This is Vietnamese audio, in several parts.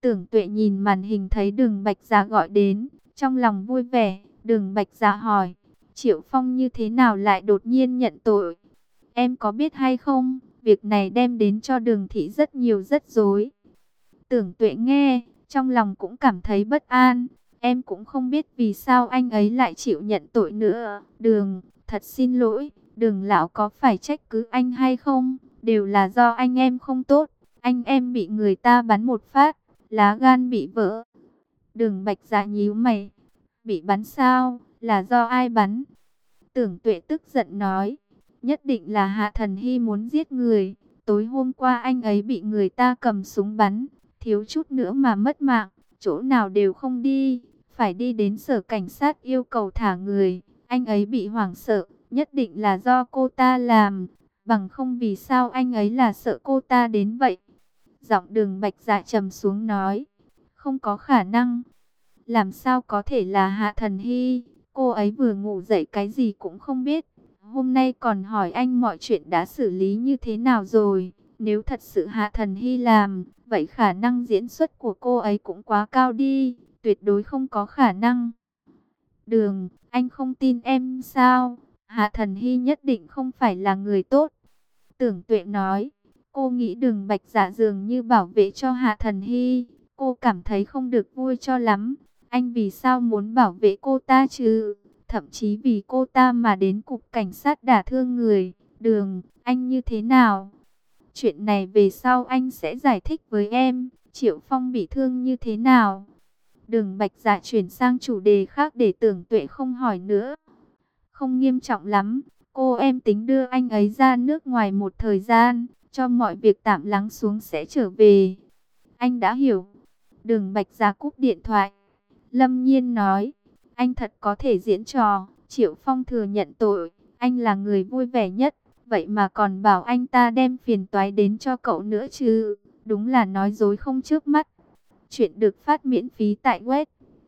Tưởng Tuệ nhìn màn hình thấy Đường Bạch Dạ gọi đến, trong lòng vui vẻ. Đường Bạch Dạ hỏi, Triệu Phong như thế nào lại đột nhiên nhận tội? Em có biết hay không, việc này đem đến cho Đường thị rất nhiều rắc rối. Tưởng Tuệ nghe, trong lòng cũng cảm thấy bất an. Em cũng không biết vì sao anh ấy lại chịu nhận tội nữa. Đường, thật xin lỗi, Đường lão có phải trách cứ anh hay không? Đều là do anh em không tốt. Anh em bị người ta bắn một phát, lá gan bị vỡ. Đường Bạch Dạ nhíu mày. Bị bắn sao? Là do ai bắn? Tưởng Tuệ tức giận nói. Nhất định là Hạ Thần Hy muốn giết người. Tối hôm qua anh ấy bị người ta cầm súng bắn, thiếu chút nữa mà mất mạng, chỗ nào đều không đi, phải đi đến sở cảnh sát yêu cầu thả người. Anh ấy bị hoảng sợ, nhất định là do cô ta làm, bằng không vì sao anh ấy là sợ cô ta đến vậy. Giọng Đường Bạch Dạ trầm xuống nói, không có khả năng. Làm sao có thể là Hạ Thần Hy, cô ấy vừa ngủ dậy cái gì cũng không biết. Hôm nay còn hỏi anh mọi chuyện đã xử lý như thế nào rồi. Nếu thật sự Hạ Thần Hy làm, vậy khả năng diễn xuất của cô ấy cũng quá cao đi, tuyệt đối không có khả năng. Đường, anh không tin em sao? Hạ Thần Hy nhất định không phải là người tốt. Tưởng Tuệ nói, cô nghĩ Đường Bạch Dạ dường như bảo vệ cho Hạ Thần Hy, cô cảm thấy không được vui cho lắm. Anh vì sao muốn bảo vệ cô ta chứ? Thậm chí vì cô ta mà đến cục cảnh sát đả thương người. Đường, anh như thế nào? Chuyện này về sau anh sẽ giải thích với em. Triệu Phong bị thương như thế nào? Đường Bạch Dạ chuyển sang chủ đề khác để Tưởng Tuệ không hỏi nữa. Không nghiêm trọng lắm. Cô em tính đưa anh ấy ra nước ngoài một thời gian, cho mọi việc tạm lắng xuống sẽ trở về. Anh đã hiểu. Đường Bạch Dạ cúp điện thoại. Lâm Nhiên nói, anh thật có thể diễn trò. Triệu Phong thừa nhận tội, anh là người vui vẻ nhất, vậy mà còn bảo anh ta đem phiền toái đến cho cậu nữa chứ. Đúng là nói dối không trước mắt. Chuyện được phát miễn phí tại web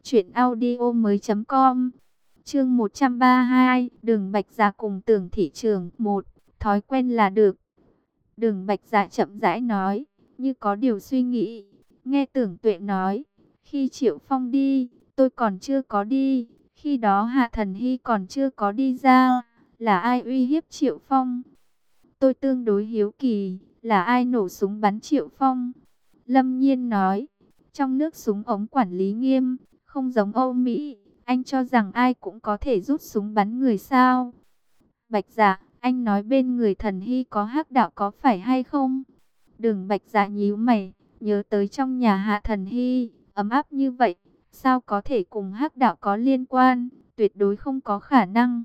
truyệnaudiomoi.com. Chương 132, Đường Bạch Dạ cùng Tưởng thị trường 1, thói quen là được. Đường Bạch Dạ chậm rãi nói, như có điều suy nghĩ. Nghe Tưởng Tuệ nói, khi Triệu Phong đi, tôi còn chưa có đi. Khi đó Hạ Thần Hy còn chưa có đi ra. Là ai uy hiếp Triệu Phong? Tôi tương đối hiếu kỳ, là ai nổ súng bắn Triệu Phong? Lâm Nhiên nói, trong nước súng ống quản lý nghiêm, không giống Âu Mỹ. Anh cho rằng ai cũng có thể rút súng bắn người sao? Bạch Dạ, anh nói bên người Thần Hy có hắc đạo có phải hay không? Đường Bạch Dạ nhíu mày, nhớ tới trong nhà Hạ Thần Hy, ấm áp như vậy, sao có thể cùng hắc đạo có liên quan? Tuyệt đối không có khả năng.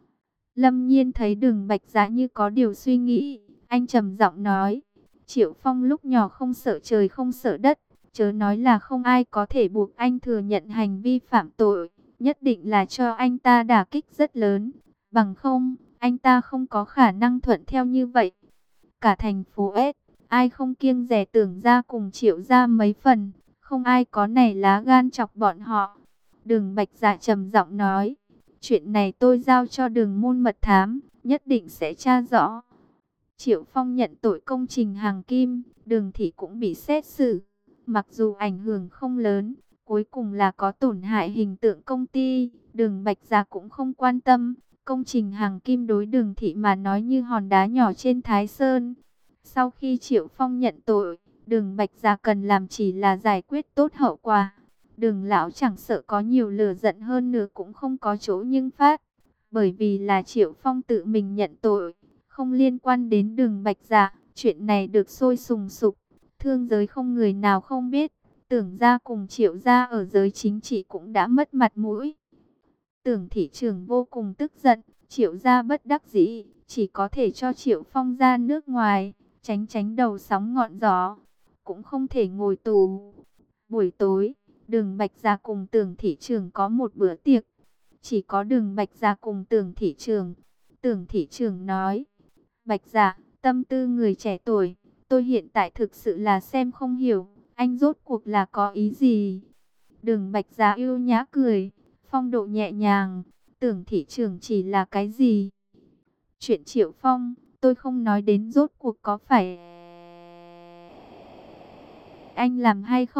Lâm Nhiên thấy Đường Bạch Dạ như có điều suy nghĩ, anh trầm giọng nói, Triệu Phong lúc nhỏ không sợ trời không sợ đất, chớ nói là không ai có thể buộc anh thừa nhận hành vi phạm tội, nhất định là cho anh ta đả kích rất lớn, bằng không, anh ta không có khả năng thuận theo như vậy. Cả thành phố S, ai không kiêng dè Tưởng ra cùng Triệu ra mấy phần, không ai có này lá gan chọc bọn họ. Đường Bạch Dạ trầm giọng nói, chuyện này tôi giao cho Đường môn mật thám, nhất định sẽ tra rõ. Triệu Phong nhận tội công trình hàng kim, Đường thị cũng bị xét xử. Mặc dù ảnh hưởng không lớn, cuối cùng là có tổn hại hình tượng công ty, Đường Bạch Dạ cũng không quan tâm. Công trình hàng kim đối Đường thị mà nói như hòn đá nhỏ trên Thái Sơn. Sau khi Triệu Phong nhận tội, Đường Bạch Dạ cần làm chỉ là giải quyết tốt hậu quả. Đường lão chẳng sợ có nhiều lửa giận hơn nữa cũng không có chỗ nhưng phát. Bởi vì là Triệu Phong tự mình nhận tội, không liên quan đến Đường Bạch Dạ, chuyện này được sôi sùng sục. Thương giới không người nào không biết, Tưởng gia cùng Triệu gia ở giới chính trị cũng đã mất mặt mũi. Tưởng thị trường vô cùng tức giận, Triệu gia bất đắc dĩ, chỉ có thể cho Triệu Phong ra nước ngoài, tránh đầu sóng ngọn gió, cũng không thể ngồi tù. Buổi tối, Đường Bạch Dạ cùng Tưởng thị trường có một bữa tiệc, chỉ có Đường Bạch Dạ cùng Tưởng thị trường. Tưởng thị trường nói, Bạch Dạ, tâm tư người trẻ tuổi, tôi hiện tại thực sự là xem không hiểu, anh rốt cuộc là có ý gì? Đường Bạch Dạ yêu nhã cười, phong độ nhẹ nhàng, Tưởng thị trường chỉ là cái gì? Chuyện Triệu Phong, tôi không nói đến rốt cuộc có phải anh làm hay không,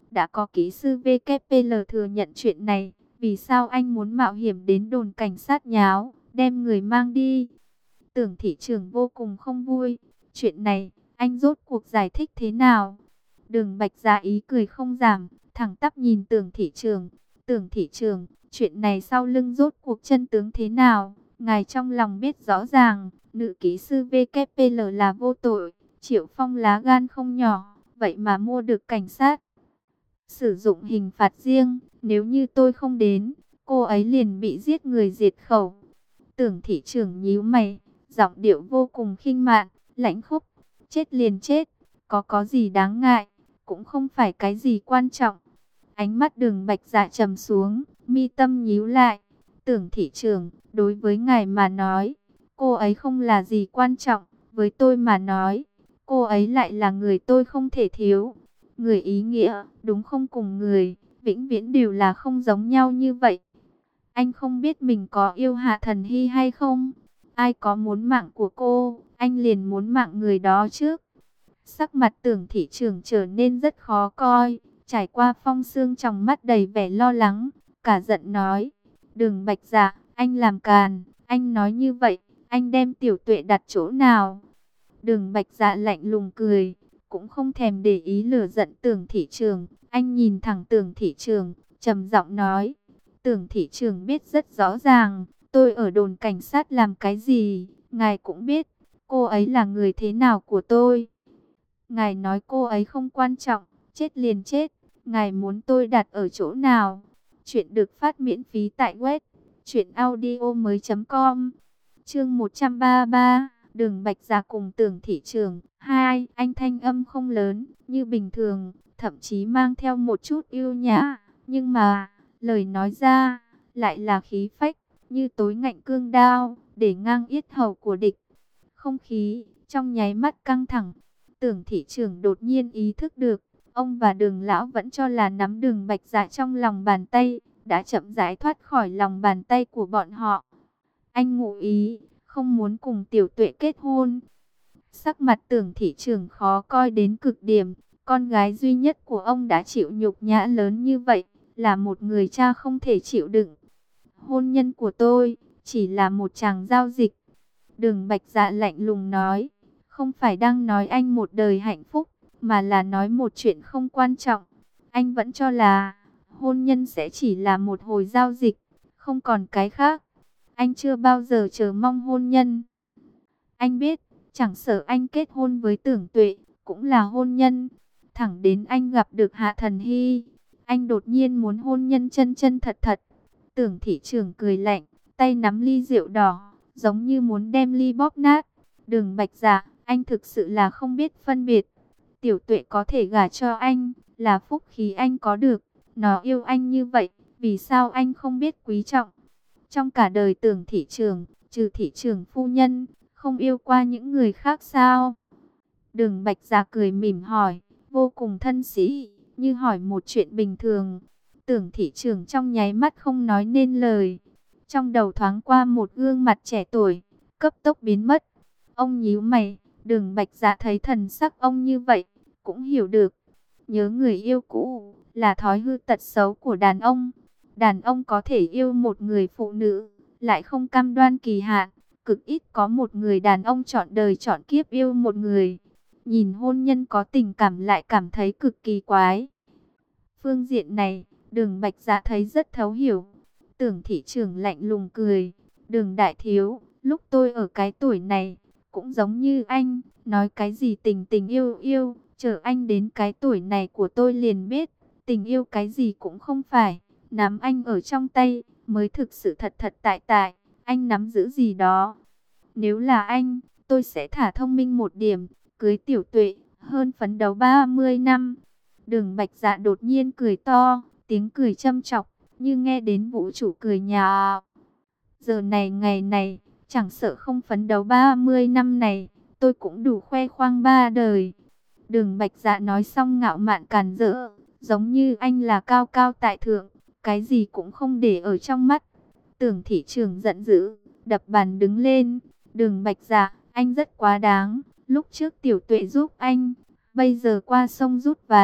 đã có kỹ sư VKPL thừa nhận chuyện này, vì sao anh muốn mạo hiểm đến đồn cảnh sát nháo, đem người mang đi? Tưởng thị trường vô cùng không vui. Chuyện này, anh rốt cuộc giải thích thế nào? Đường Bạch Dạ ý cười không giảm, thẳng tắp nhìn Tưởng thị trường. Tưởng thị trường, chuyện này sau lưng rốt cuộc chân tướng thế nào? Ngài trong lòng biết rõ ràng, nữ kỹ sư VKPL là vô tội. Triệu Phong lá gan không nhỏ, vậy mà mua được cảnh sát sử dụng hình phạt riêng. Nếu như tôi không đến, cô ấy liền bị giết người diệt khẩu. Tưởng thị trưởng nhíu mày, giọng điệu vô cùng khinh mạn, lãnh khốc. Chết liền chết, có gì đáng ngại, cũng không phải cái gì quan trọng. Ánh mắt Đường Bạch Dạ trầm xuống, mi tâm nhíu lại. Tưởng thị trưởng, đối với ngài mà nói, cô ấy không là gì quan trọng. Với tôi mà nói, cô ấy lại là người tôi không thể thiếu. Người ý nghĩa, đúng không, cùng người, vĩnh viễn đều là không giống nhau như vậy. Anh không biết mình có yêu Hạ Thần Hy hay không? Ai có muốn mạng của cô, anh liền muốn mạng người đó trước. Sắc mặt Tưởng thị trưởng trở nên rất khó coi, trải qua phong sương trong mắt đầy vẻ lo lắng, cả giận nói. Đường Bạch Dạ, anh làm càn, anh nói như vậy, anh đem Tiểu Tuệ đặt chỗ nào? Đường Bạch Dạ lạnh lùng cười, cũng không thèm để ý lửa giận Tưởng thị trường. Anh nhìn thẳng Tưởng thị trường, trầm giọng nói. Tưởng thị trường biết rất rõ ràng, tôi ở đồn cảnh sát làm cái gì, ngài cũng biết, cô ấy là người thế nào của tôi. Ngài nói cô ấy không quan trọng, chết liền chết, ngài muốn tôi đặt ở chỗ nào? Chuyện được phát miễn phí tại web truyệnaudiomoi.com. Chương 133, Đường Bạch Dạ cùng Tưởng thị trường. Hai, anh thanh âm không lớn, như bình thường, thậm chí mang theo một chút yêu nhã, nhưng mà lời nói ra lại là khí phách, như tối ngạnh cương đao, để ngang yết hầu của địch. Không khí trong nháy mắt căng thẳng. Tưởng thị trưởng đột nhiên ý thức được, ông và Đường lão vẫn cho là nắm Đường Bạch Dạ trong lòng bàn tay, đã chậm rãi thoát khỏi lòng bàn tay của bọn họ. Anh ngụ ý không muốn cùng Tiểu Tuệ kết hôn. Sắc mặt Tưởng thị trưởng khó coi đến cực điểm, con gái duy nhất của ông đã chịu nhục nhã lớn như vậy, là một người cha không thể chịu đựng. Hôn nhân của tôi chỉ là một chàng giao dịch. Đường Bạch Dạ lạnh lùng nói, không phải đang nói anh một đời hạnh phúc, mà là nói một chuyện không quan trọng. Anh vẫn cho là hôn nhân sẽ chỉ là một hồi giao dịch, không còn cái khác. Anh chưa bao giờ chờ mong hôn nhân. Anh biết, chẳng sợ anh kết hôn với Tưởng Tuệ, cũng là hôn nhân. Thẳng đến anh gặp được Hạ Thần Hy, anh đột nhiên muốn hôn nhân chân chân thật thật. Tưởng thị trường cười lạnh, tay nắm ly rượu đỏ, giống như muốn đem ly bóp nát. Đường Bạch Dạ, anh thực sự là không biết phân biệt. Tiểu Tuệ có thể gả cho anh, là phúc khí anh có được. Nó yêu anh như vậy, vì sao anh không biết quý trọng? Trong cả đời Tưởng thị trường, trừ thị trường phu nhân, không yêu qua những người khác sao? Đường Bạch Dạ cười mỉm hỏi, vô cùng thân sĩ, như hỏi một chuyện bình thường. Tưởng thị trường trong nháy mắt không nói nên lời. Trong đầu thoáng qua một gương mặt trẻ tuổi, cấp tốc biến mất. Ông nhíu mày, Đường Bạch Dạ thấy thần sắc ông như vậy, cũng hiểu được. Nhớ người yêu cũ là thói hư tật xấu của đàn ông. Đàn ông có thể yêu một người phụ nữ, lại không cam đoan kỳ hạn. Cực ít có một người đàn ông chọn đời chọn kiếp yêu một người. Nhìn hôn nhân có tình cảm lại cảm thấy cực kỳ quái. Phương diện này, Đường Bạch Dạ thấy rất thấu hiểu. Tưởng thị trưởng lạnh lùng cười. Đường đại thiếu, lúc tôi ở cái tuổi này, cũng giống như anh, nói cái gì tình tình yêu yêu. Chờ anh đến cái tuổi này của tôi liền biết, tình yêu cái gì cũng không phải. Nắm anh ở trong tay, mới thực sự thật thật tại tại. Anh nắm giữ gì đó. Nếu là anh, tôi sẽ thả thông minh một điểm, cưới Tiểu Tuệ, hơn phấn đấu 30 năm. Đường Bạch Dạ đột nhiên cười to, tiếng cười châm chọc, như nghe đến vũ trụ cười nhạo. Giờ này ngày này, chẳng sợ không phấn đấu 30 năm này, tôi cũng đủ khoe khoang ba đời. Đường Bạch Dạ nói xong ngạo mạn càn rỡ, giống như anh là cao cao tại thượng, cái gì cũng không để ở trong mắt. Tưởng thị trường giận dữ, đập bàn đứng lên. Đường Bạch Dạ, anh rất quá đáng. Lúc trước Tiểu Tuệ giúp anh, bây giờ qua sông rút ván,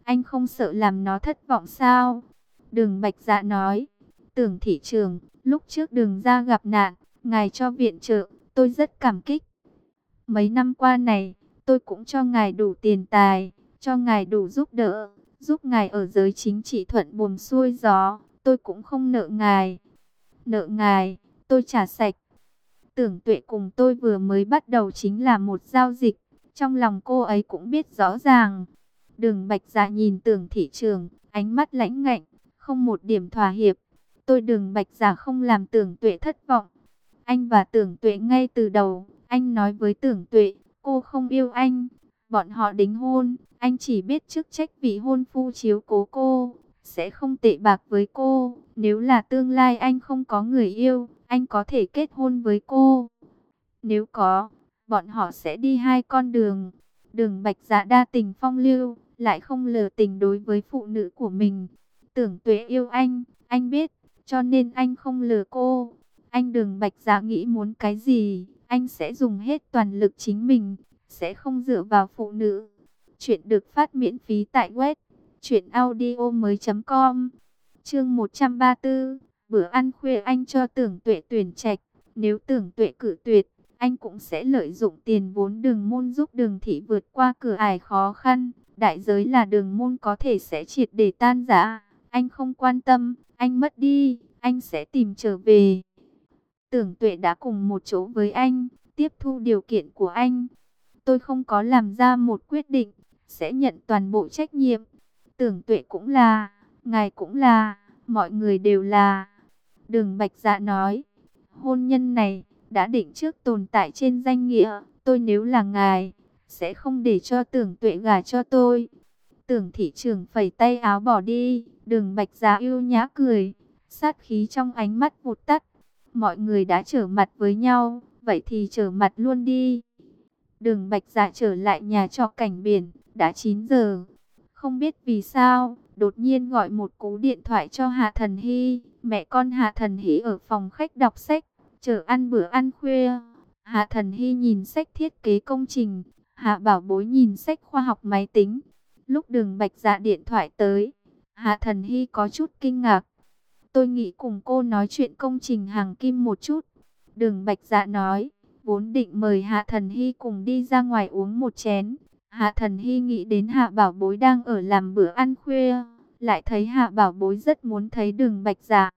anh không sợ làm nó thất vọng sao? Đường Bạch Dạ nói, Tưởng thị trường, lúc trước Đường gia gặp nạn, ngài cho viện trợ, tôi rất cảm kích. Mấy năm qua này, tôi cũng cho ngài đủ tiền tài, cho ngài đủ giúp đỡ, giúp ngài ở giới chính trị thuận buồm xuôi gió, tôi cũng không nợ ngài. Nợ ngài, tôi trả sạch. Tưởng Tuệ cùng tôi vừa mới bắt đầu chính là một giao dịch, trong lòng cô ấy cũng biết rõ ràng. Đường Bạch Dạ nhìn Tưởng thị trường, ánh mắt lãnh ngạnh, không một điểm thỏa hiệp. Tôi Đường Bạch Dạ không làm Tưởng Tuệ thất vọng. Anh và Tưởng Tuệ ngay từ đầu, anh nói với Tưởng Tuệ, cô không yêu anh. Bọn họ đính hôn, anh chỉ biết chức trách vị hôn phu chiếu cố cô, sẽ không tệ bạc với cô. Nếu là tương lai anh không có người yêu, anh có thể kết hôn với cô. Nếu có, bọn họ sẽ đi hai con đường. Đường Bạch Dạ đa tình phong lưu, lại không lờ tình đối với phụ nữ của mình. Tưởng Tuệ yêu anh biết, cho nên anh không lừa cô. Anh Đường Bạch Dạ nghĩ muốn cái gì, anh sẽ dùng hết toàn lực chính mình, sẽ không dựa vào phụ nữ. Chuyện được phát miễn phí tại web truyệnaudiomoi.com. Chương 134, bữa ăn khuya anh cho Tưởng Tuệ tuyển trạch, nếu Tưởng Tuệ cự tuyệt, anh cũng sẽ lợi dụng tiền vốn Đường môn giúp Đường thị vượt qua cửa ải khó khăn, đại giới là Đường môn có thể sẽ triệt để tan rã. Anh không quan tâm, anh mất đi, anh sẽ tìm trở về. Tưởng Tuệ đã cùng một chỗ với anh, tiếp thu điều kiện của anh. Tôi không có làm ra một quyết định, sẽ nhận toàn bộ trách nhiệm. Tưởng Tuệ cũng là, ngài cũng là, mọi người đều là. Đường Bạch Dạ nói, hôn nhân này đã định trước tồn tại trên danh nghĩa. Tôi nếu là ngài, sẽ không để cho Tưởng Tuệ gả cho tôi. Tưởng thị trường phẩy tay áo bỏ đi. Đường Bạch Dạ yêu nhã cười, sát khí trong ánh mắt vụt tắt. Mọi người đã trở mặt với nhau, vậy thì trở mặt luôn đi. Đường Bạch Dạ trở lại nhà trọ cảnh biển, đã 9 giờ. Không biết vì sao, đột nhiên gọi một cú điện thoại cho Hạ Thần Hy. Mẹ con Hạ Thần Hy ở phòng khách đọc sách, chờ ăn bữa ăn khuya. Hạ Thần Hy nhìn sách thiết kế công trình, Hạ Bảo Bối nhìn sách khoa học máy tính. Lúc Đường Bạch Dạ điện thoại tới, Hạ Thần Hy có chút kinh ngạc. Tôi nghĩ cùng cô nói chuyện công trình hàng kim một chút. Đường Bạch Dạ nói, vốn định mời Hạ Thần Hy cùng đi ra ngoài uống một chén. Hạ Thần Hy nghĩ đến Hạ Bảo Bối đang ở làm bữa ăn khuya, lại thấy Hạ Bảo Bối rất muốn thấy Đường Bạch Dạ.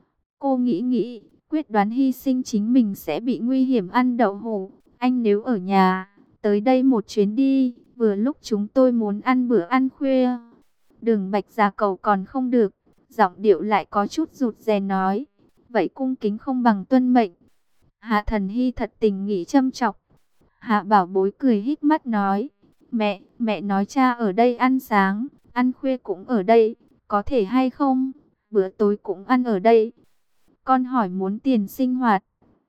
Cô nghĩ, quyết đoán hy sinh chính mình sẽ bị nguy hiểm ăn đậu hũ. Anh nếu ở nhà, tới đây một chuyến đi, vừa lúc chúng tôi muốn ăn bữa ăn khuya. Đường Bạch Dạ cầu còn không được, giọng điệu lại có chút rụt rè nói, vậy cung kính không bằng tuân mệnh. Hạ Thần Hy thật tình nghĩ châm chọc. Hạ Bảo Bối cười híp mắt nói, mẹ nói cha ở đây ăn sáng, ăn khuya cũng ở đây, có thể hay không? Bữa tối cũng ăn ở đây. Con hỏi muốn tiền sinh hoạt.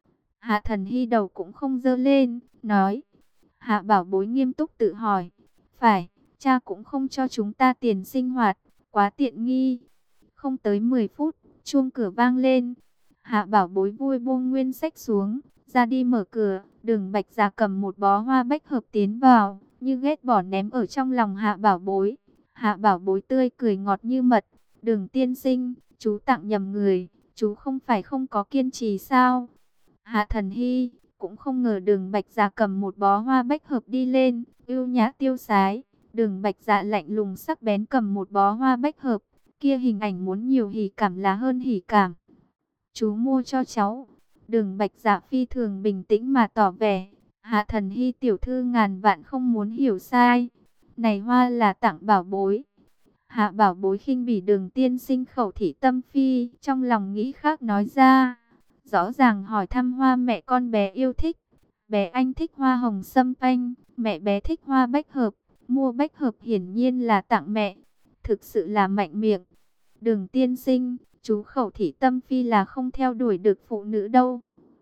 Hạ Thần Hy đầu cũng không dơ lên, nói. Hạ Bảo Bối nghiêm túc tự hỏi, phải, cha cũng không cho chúng ta tiền sinh hoạt, quá tiện nghi. Không tới 10 phút, chuông cửa vang lên. Hạ Bảo Bối vui buông nguyên sách xuống, ra đi mở cửa. Đường Bạch Dạ cầm một bó hoa bách hợp tiến vào, như ghét bỏ ném ở trong lòng Hạ Bảo Bối. Hạ Bảo Bối tươi cười ngọt như mật. Đường tiên sinh, chú tặng nhầm người, chú không phải không có kiên trì sao? Hạ Thần Hy cũng không ngờ Đường Bạch Dạ cầm một bó hoa bách hợp đi lên, ưu nhã tiêu sái. Đường Bạch Dạ lạnh lùng sắc bén cầm một bó hoa bách hợp, kia hình ảnh muốn nhiều hỉ cảm là hơn hỉ cảm. Chú mua cho cháu. Đường Bạch Dạ phi thường bình tĩnh mà tỏ vẻ. Hạ Thần Hy tiểu thư ngàn vạn không muốn hiểu sai. Này hoa là tặng Bảo Bối. Hạ Bảo Bối khinh bỉ Đường tiên sinh khẩu thị tâm phi, trong lòng nghĩ khác nói ra. Rõ ràng hỏi thăm hoa mẹ con bé yêu thích. Bé anh thích hoa hồng sâm panh, mẹ bé thích hoa bách hợp. Mua bách hợp hiển nhiên là tặng mẹ. Thực sự là mạnh miệng. Đường tiên sinh, chú khẩu thị tâm phi là không theo đuổi được phụ nữ đâu.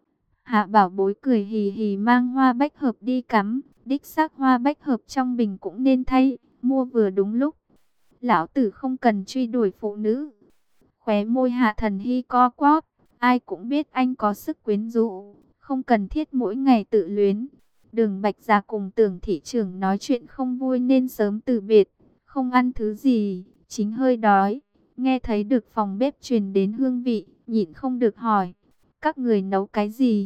Hạ Bảo Bối cười hì hì mang hoa bách hợp đi cắm. Đích xác hoa bách hợp trong bình cũng nên thay, mua vừa đúng lúc. Lão tử không cần truy đuổi phụ nữ. Khóe môi Hạ Thần Hy co quắp. Ai cũng biết anh có sức quyến rũ, không cần thiết mỗi ngày tự luyến. Đường Bạch Dạ cùng Tưởng thị trưởng nói chuyện không vui nên sớm từ biệt. không ăn thứ gì, chính hơi đói. Nghe thấy được phòng bếp truyền đến hương vị, nhịn không được hỏi, các người nấu cái gì?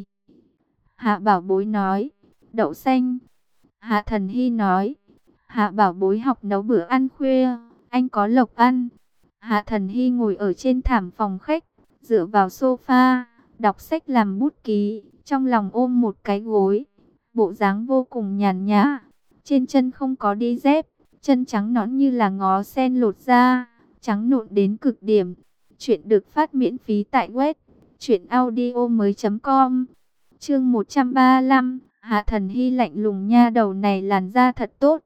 Hạ Bảo Bối nói, đậu xanh. Hạ Thần Hy nói, Hạ Bảo Bối học nấu bữa ăn khuya, anh có lộc ăn. Hạ Thần Hy ngồi ở trên thảm phòng khách, dựa vào sofa, đọc sách làm bút ký, trong lòng ôm một cái gối. Bộ dáng vô cùng nhàn nhã, trên chân không có đi dép, chân trắng nõn như là ngó sen lột ra, trắng nộn đến cực điểm. Chuyện được phát miễn phí tại web truyệnaudiomoi.com. Chương 135, Hạ Thần Hy lạnh lùng, nha đầu này làn da thật tốt.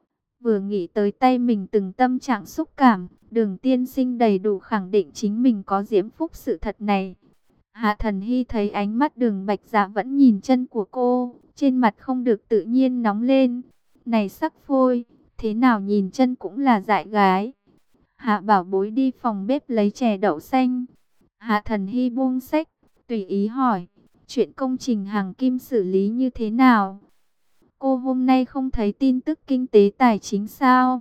Vừa nghĩ tới tay mình từng tâm trạng xúc cảm, Đường tiên sinh đầy đủ khẳng định chính mình có diễm phúc sự thật này. Hạ Thần Hy thấy ánh mắt Đường Bạch Dạ vẫn nhìn chân của cô, trên mặt không được tự nhiên nóng lên. Này sắc phôi, thế nào nhìn chân cũng là dại gái. Hạ Bảo Bối đi phòng bếp lấy chè đậu xanh. Hạ Thần Hy buông sách, tùy ý hỏi, chuyện công trình hàng kim xử lý như thế nào? Cô hôm nay không thấy tin tức kinh tế tài chính sao?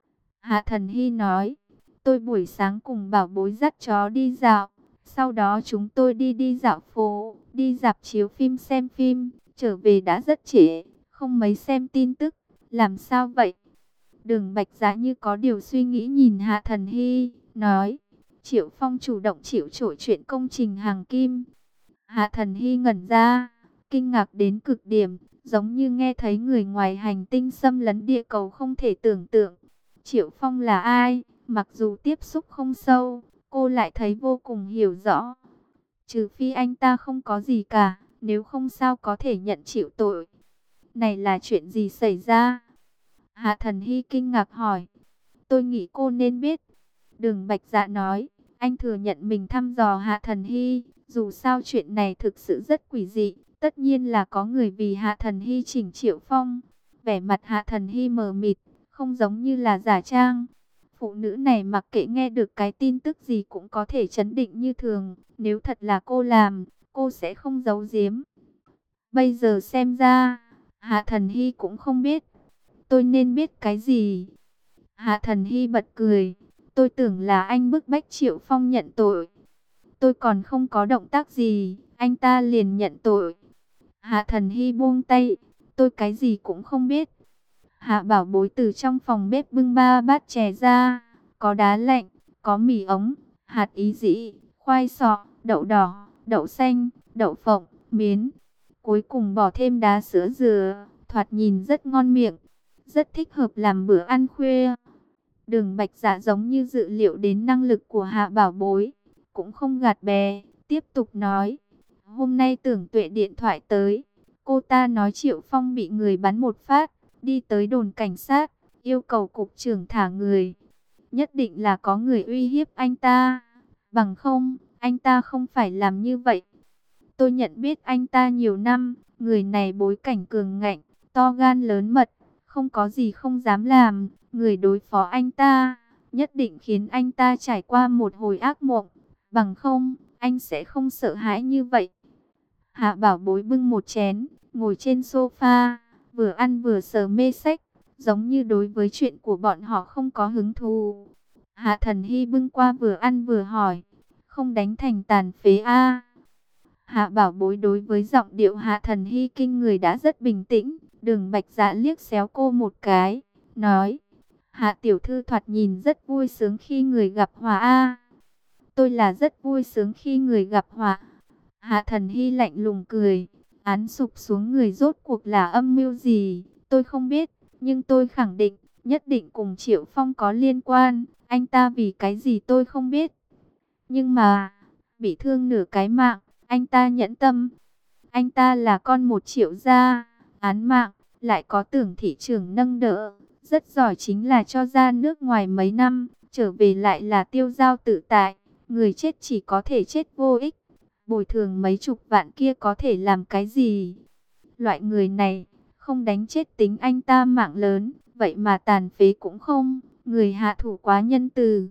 Hạ Thần Hy nói, tôi buổi sáng cùng Bảo Bối dắt chó đi dạo. Sau đó chúng tôi đi dạo phố, đi rạp chiếu phim xem phim, trở về đã rất trễ, không mấy xem tin tức. Làm sao vậy? Đường Bạch Dạ như có điều suy nghĩ nhìn Hạ Thần Hy, nói, Triệu Phong chủ động chịu trội chuyện công trình hàng kim. Hạ Thần Hy ngẩn ra, kinh ngạc đến cực điểm, giống như nghe thấy người ngoài hành tinh xâm lấn địa cầu không thể tưởng tượng. Triệu Phong là ai? Mặc dù tiếp xúc không sâu, cô lại thấy vô cùng hiểu rõ. Trừ phi anh ta không có gì cả, nếu không sao có thể nhận chịu tội. Này là chuyện gì xảy ra? Hạ Thần Hy kinh ngạc hỏi. Tôi nghĩ cô nên biết. Đường Bạch Dạ nói, anh thừa nhận mình thăm dò Hạ Thần Hy. Dù sao chuyện này thực sự rất quỷ dị, tất nhiên là có người vì Hạ Thần Hy chỉnh Triệu Phong. Vẻ mặt Hạ Thần Hy mờ mịt, không giống như là giả trang. Phụ nữ này mặc kệ nghe được cái tin tức gì cũng có thể trấn định như thường. Nếu thật là cô làm, cô sẽ không giấu giếm. Bây giờ xem ra, Hạ Thần Hy cũng không biết. Tôi nên biết cái gì? Hạ Thần Hy bật cười. Tôi tưởng là anh bức bách Triệu Phong nhận tội. Tôi còn không có động tác gì, anh ta liền nhận tội. Hạ Thần Hy buông tay. Tôi cái gì cũng không biết. Hạ Bảo Bối từ trong phòng bếp bưng 3 bát chè ra. Có đá lạnh, có mì ống, hạt ý dĩ, khoai sọ, đậu đỏ, đậu xanh, đậu phộng, miến. Cuối cùng bỏ thêm đá sữa dừa, thoạt nhìn rất ngon miệng, rất thích hợp làm bữa ăn khuya. Đường Bạch Dạ giống như dự liệu đến năng lực của Hạ Bảo Bối, cũng không gạt bè, tiếp tục nói. Hôm nay Tưởng Tuệ điện thoại tới, cô ta nói Triệu Phong bị người bắn một phát, đi tới đồn cảnh sát, yêu cầu cục trưởng thả người. Nhất định là có người uy hiếp anh ta, bằng không, anh ta không phải làm như vậy. Tôi nhận biết anh ta nhiều năm, người này bối cảnh cường ngạnh, to gan lớn mật, không có gì không dám làm. Người đối phó anh ta, nhất định khiến anh ta trải qua một hồi ác mộng. Bằng không, anh sẽ không sợ hãi như vậy. Hạ Bảo Bối bưng một chén, ngồi trên sofa, vừa ăn vừa sờ mê sách, giống như đối với chuyện của bọn họ không có hứng thú. Hạ Thần Hy bưng qua vừa ăn vừa hỏi, không đánh thành tàn phế a? Hạ Bảo Bối đối với giọng điệu Hạ Thần Hy kinh người đã rất bình tĩnh. Đường Bạch Dạ liếc xéo cô một cái, nói, Hạ tiểu thư thoạt nhìn rất vui sướng khi người gặp họa a. Tôi là rất vui sướng khi người gặp họa. Hạ Thần Hy lạnh lùng cười, án sụp xuống người rốt cuộc là âm mưu gì, tôi không biết, nhưng tôi khẳng định, nhất định cùng Triệu Phong có liên quan. Anh ta vì cái gì tôi không biết, nhưng mà, bị thương nửa cái mạng, anh ta nhẫn tâm. Anh ta là con một Triệu gia, án mạng, lại có Tưởng thị trưởng nâng đỡ, rất giỏi, chính là cho ra nước ngoài mấy năm, trở về lại là tiêu dao tự tại. Người chết chỉ có thể chết vô ích, bồi thường mấy chục vạn kia có thể làm cái gì? Loại người này, không đánh chết tính anh ta mạng lớn, vậy mà tàn phế cũng không, người hạ thủ quá nhân từ.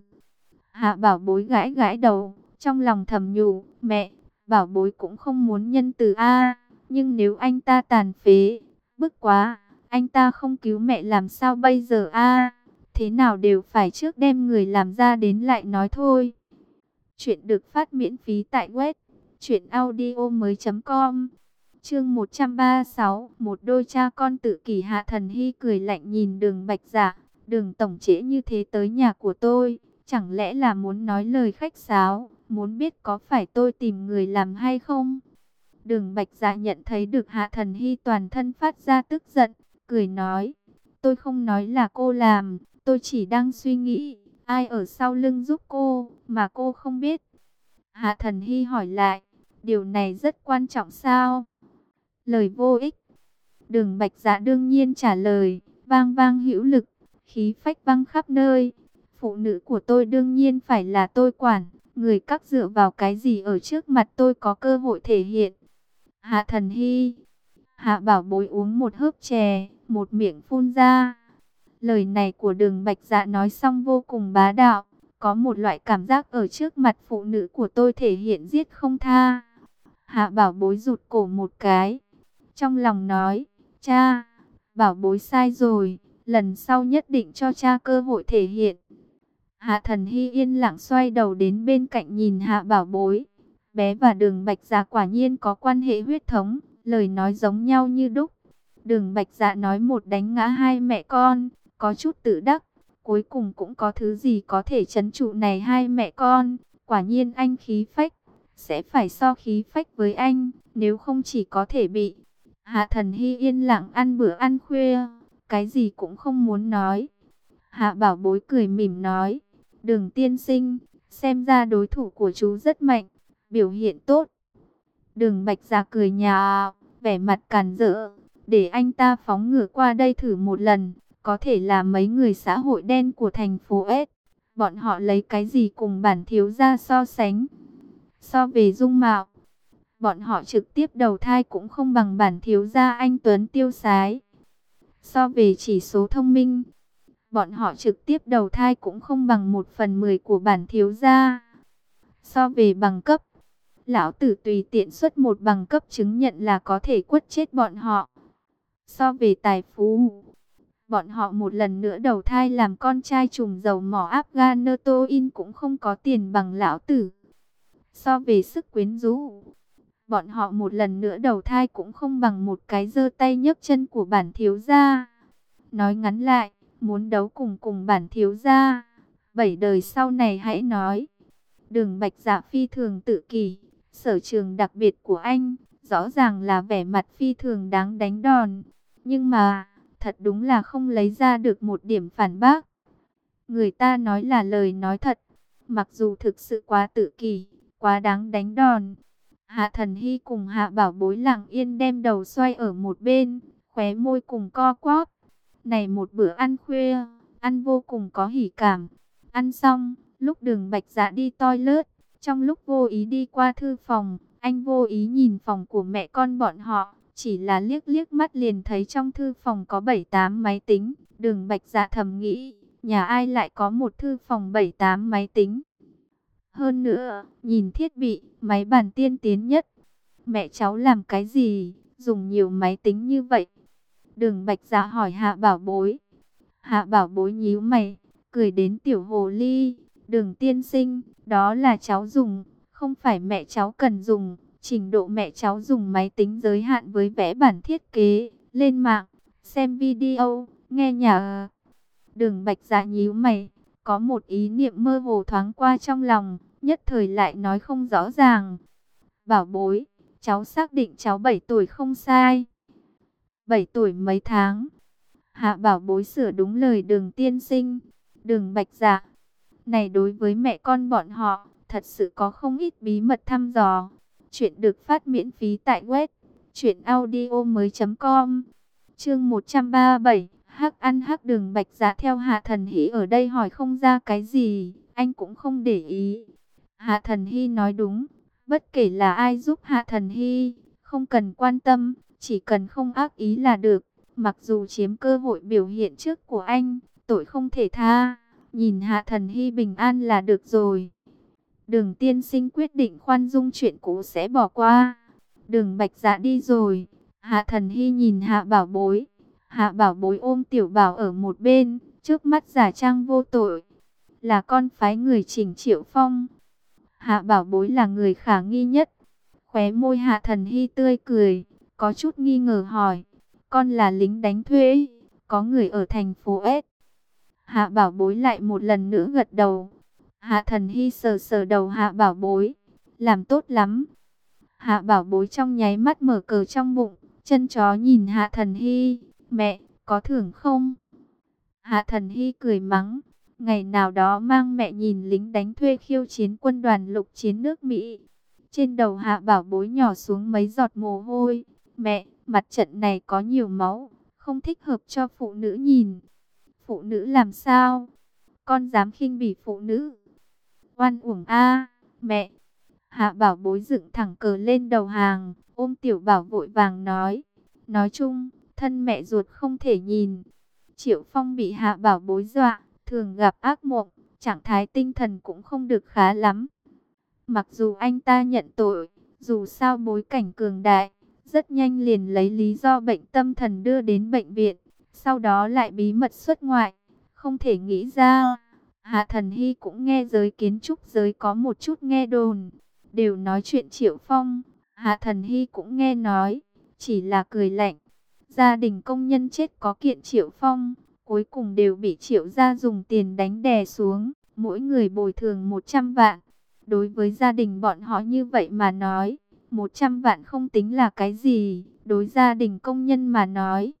Hạ Bảo Bối gãi gãi đầu, trong lòng thầm nhủ, mẹ, Bảo Bối cũng không muốn nhân từ a, nhưng nếu anh ta tàn phế, bức quá, anh ta không cứu mẹ làm sao bây giờ a? thế nào đều phải trước đem người làm ra đến lại nói thôi. Chuyện được phát miễn phí tại web truyệnaudiomoi.com. Chương 136, một đôi cha con tự kỷ. Hạ Thần Hy cười lạnh nhìn Đường Bạch Dạ, Đường tổng trễ như thế tới nhà của tôi, chẳng lẽ là muốn nói lời khách sáo, muốn biết có phải tôi tìm người làm hay không? Đường Bạch Dạ nhận thấy được Hạ Thần Hy toàn thân phát ra tức giận, cười nói, tôi không nói là cô làm, tôi chỉ đang suy nghĩ, ai ở sau lưng giúp cô, mà cô không biết. Hạ Thần Hy hỏi lại, điều này rất quan trọng sao? Lời vô ích. Đường Bạch Dạ đương nhiên trả lời, vang vang hữu lực, khí phách văng khắp nơi. Phụ nữ của tôi đương nhiên phải là tôi quản, người các dựa vào cái gì ở trước mặt tôi có cơ hội thể hiện. Hạ Thần Hy, Hạ Bảo Bối uống một hớp chè, một miệng phun ra. Lời này của Đường Bạch Dạ nói xong vô cùng bá đạo, có một loại cảm giác ở trước mặt phụ nữ của tôi thể hiện giết không tha. Hạ Bảo Bối rụt cổ một cái, trong lòng nói, cha, Bảo Bối sai rồi, lần sau nhất định cho cha cơ hội thể hiện. Hạ Thần Hy yên lặng xoay đầu đến bên cạnh nhìn Hạ Bảo Bối. Bé và Đường Bạch Dạ quả nhiên có quan hệ huyết thống, lời nói giống nhau như đúc. Đường Bạch Dạ nói một đánh ngã hai mẹ con, có chút tự đắc, cuối cùng cũng có thứ gì có thể trấn trụ này hai mẹ con. Quả nhiên anh khí phách, sẽ phải so khí phách với anh, nếu không chỉ có thể bị. Hạ Thần Hy yên lặng ăn bữa ăn khuya, cái gì cũng không muốn nói. Hạ Bảo Bối cười mỉm nói, Đường tiên sinh, xem ra đối thủ của chú rất mạnh, biểu hiện tốt. Đường Bạch Dạ cười nhạo, vẻ mặt càn rỡ, để anh ta phóng ngựa qua đây thử một lần, có thể là mấy người xã hội đen của thành phố S. Bọn họ lấy cái gì cùng bản thiếu gia so sánh? So về dung mạo, bọn họ trực tiếp đầu thai cũng không bằng bản thiếu gia anh tuấn tiêu sái. So về chỉ số thông minh, bọn họ trực tiếp đầu thai cũng không bằng 1/10 của bản thiếu gia. So về bằng cấp, lão tử tùy tiện xuất một bằng cấp chứng nhận là có thể quất chết bọn họ. So về tài phú, bọn họ một lần nữa đầu thai làm con trai trùm dầu mỏ Afghanistan cũng không có tiền bằng lão tử. So về sức quyến rũ, bọn họ một lần nữa đầu thai cũng không bằng một cái giơ tay nhấc chân của bản thiếu gia. Nói ngắn lại, muốn đấu cùng bản thiếu gia, 7 đời sau này hãy nói. Đường Bạch Dạ phi thường tự kỷ, sở trường đặc biệt của anh, rõ ràng là vẻ mặt phi thường đáng đánh đòn. Nhưng mà, thật đúng là không lấy ra được một điểm phản bác. Người ta nói là lời nói thật, mặc dù thực sự quá tự kỷ, quá đáng đánh đòn. Hạ Thần Hy cùng Hạ Bảo Bối lặng yên đem đầu xoay ở một bên, khóe môi cùng co quắp. Này một bữa ăn khuya, ăn vô cùng có hỉ cảm. Ăn xong, lúc Đường Bạch Dạ đi toilet, trong lúc vô ý đi qua thư phòng, anh vô ý nhìn phòng của mẹ con bọn họ, chỉ là liếc liếc mắt liền thấy trong thư phòng có 7-8 máy tính. Đường Bạch Dạ thầm nghĩ, nhà ai lại có một thư phòng 7-8 máy tính. Hơn nữa, nhìn thiết bị, máy bàn tiên tiến nhất. Mẹ cháu làm cái gì, dùng nhiều máy tính như vậy? Đường Bạch Dạ hỏi Hạ Bảo Bối. Hạ Bảo Bối nhíu mày, cười đến tiểu hồ ly. Đường tiên sinh, đó là cháu dùng, không phải mẹ cháu cần dùng. Trình độ mẹ cháu dùng máy tính giới hạn với vẽ bản thiết kế, lên mạng, xem video, nghe nhạc. Đường Bạch Dạ nhíu mày, có một ý niệm mơ hồ thoáng qua trong lòng, nhất thời lại nói không rõ ràng. Bảo Bối, cháu xác định cháu 7 tuổi không sai. 7 tuổi mấy tháng? Hạ Bảo Bối sửa đúng lời Đường tiên sinh. Đường Bạch Dạ, này đối với mẹ con bọn họ, thật sự có không ít bí mật thăm dò. Chuyện được phát miễn phí tại web truyệnaudiomoi.com. Chương 137, hắc ăn hắc. Đường Bạch Dạ theo Hạ Thần Hy ở đây hỏi không ra cái gì, anh cũng không để ý. Hạ Thần Hy nói đúng, bất kể là ai giúp Hạ Thần Hy, không cần quan tâm, chỉ cần không ác ý là được. Mặc dù chiếm cơ hội biểu hiện trước của anh, tội không thể tha, nhìn Hạ Thần Hy bình an là được rồi. Đường tiên sinh quyết định khoan dung, chuyện cũ sẽ bỏ qua. Đường Bạch Dạ đi rồi, Hạ Thần Hy nhìn Hạ Bảo Bối. Hạ Bảo Bối ôm Tiểu Bảo ở một bên, trước mắt giả trang vô tội, là con phái người chỉnh Triệu Phong. Hạ Bảo Bối là người khả nghi nhất. Khóe môi Hạ Thần Hy tươi cười, có chút nghi ngờ hỏi, con là lính đánh thuê, có người ở thành phố S. Hạ Bảo Bối lại một lần nữa gật đầu. Hạ Thần Hy sờ sờ đầu Hạ Bảo Bối, làm tốt lắm. Hạ Bảo Bối trong nháy mắt mở cờ trong bụng, chân chó nhìn Hạ Thần Hy, mẹ, có thưởng không? Hạ Thần Hy cười mắng, ngày nào đó mang mẹ nhìn lính đánh thuê khiêu chiến quân đoàn lục chiến nước Mỹ. Trên đầu Hạ Bảo Bối nhỏ xuống mấy giọt mồ hôi, mẹ, mặt trận này có nhiều máu, không thích hợp cho phụ nữ nhìn. Phụ nữ làm sao? Con dám khinh bỉ phụ nữ? Oan uổng a, mẹ. Hạ Bảo Bối dựng thẳng cờ lên đầu hàng, ôm Tiểu Bảo vội vàng nói chung, thân mẹ ruột không thể nhìn. Triệu Phong bị Hạ Bảo Bối dọa, thường gặp ác mộng, trạng thái tinh thần cũng không được khá lắm. Mặc dù anh ta nhận tội, dù sao bối cảnh cường đại, rất nhanh liền lấy lý do bệnh tâm thần đưa đến bệnh viện, sau đó lại bí mật xuất ngoại, không thể nghĩ ra. Hạ Thần Hy cũng nghe giới kiến trúc giới có một chút nghe đồn, đều nói chuyện Triệu Phong. Hạ Thần Hy cũng nghe nói, chỉ là cười lạnh. Gia đình công nhân chết có kiện Triệu Phong, cuối cùng đều bị Triệu gia dùng tiền đánh đè xuống, mỗi người bồi thường 100 vạn. Đối với gia đình bọn họ như vậy mà nói, 100 vạn không tính là cái gì, đối gia đình công nhân mà nói,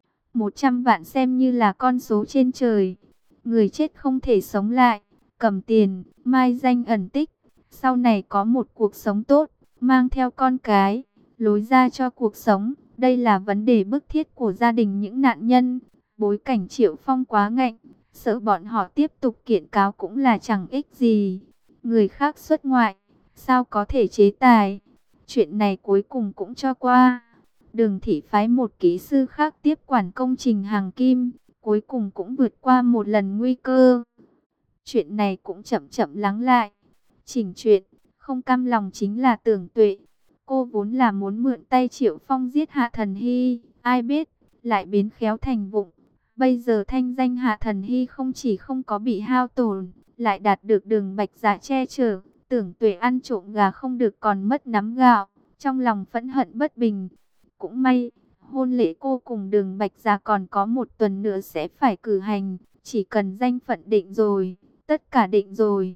100 vạn xem như là con số trên trời. Người chết không thể sống lại, cầm tiền, mai danh ẩn tích, sau này có một cuộc sống tốt, mang theo con cái, lối ra cho cuộc sống. Đây là vấn đề bức thiết của gia đình những nạn nhân. Bối cảnh Triệu Phong quá ngạnh, sợ bọn họ tiếp tục kiện cáo cũng là chẳng ích gì. Người khác xuất ngoại, sao có thể chế tài? Chuyện này cuối cùng cũng cho qua. Đường Thị phái một kỹ sư khác tiếp quản công trình hàng kim, cuối cùng cũng vượt qua một lần nguy cơ. Chuyện này cũng chậm chậm lắng lại. Chỉnh chuyện, không cam lòng chính là Tưởng Tuệ. Cô vốn là muốn mượn tay Triệu Phong giết Hạ Thần Hy, ai biết, lại biến khéo thành vụng. Bây giờ thanh danh Hạ Thần Hy không chỉ không có bị hao tổn, lại đạt được Đường Bạch Dạ che chở. Tưởng Tuệ ăn trộm gà không được còn mất nắm gạo, trong lòng phẫn hận bất bình. Cũng may, hôn lễ cô cùng Đường Bạch Dạ còn có một tuần nữa sẽ phải cử hành, chỉ cần danh phận định rồi, tất cả định rồi.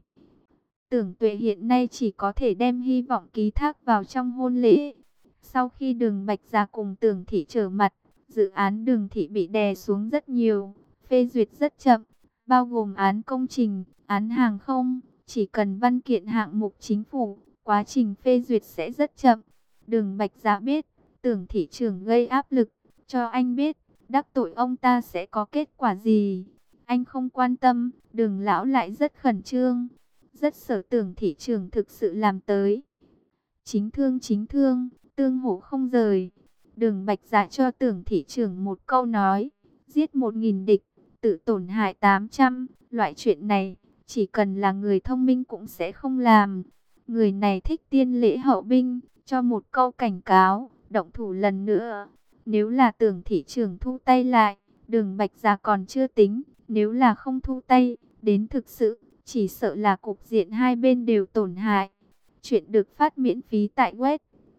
Tưởng Tuệ hiện nay chỉ có thể đem hy vọng ký thác vào trong hôn lễ. Sau khi Đường Bạch Dạ cùng Tưởng Thị trở mặt, dự án Đường Thị bị đè xuống rất nhiều, phê duyệt rất chậm, bao gồm án công trình, án hàng không, chỉ cần văn kiện hạng mục chính phủ, quá trình phê duyệt sẽ rất chậm. Đường Bạch Dạ biết, Tưởng Thị trưởng gây áp lực, cho anh biết, đắc tội ông ta sẽ có kết quả gì. Anh không quan tâm, Đường lão lại rất khẩn trương, rất sợ Tưởng Thị trưởng thực sự làm tới. Chính thương, tương hỗ không rời. Đường Bạch Dạ cho Tưởng Thị trưởng một câu nói, giết 1000 địch, tự tổn hại 800, loại chuyện này, chỉ cần là người thông minh cũng sẽ không làm. Người này thích tiên lễ hậu binh, cho một câu cảnh cáo, động thủ lần nữa. Nếu là Tưởng Thị trưởng thu tay lại, Đường Bạch Dạ còn chưa tính, nếu là không thu tay, đến thực sự, chỉ sợ là cục diện hai bên đều tổn hại. Chuyện được phát miễn phí tại web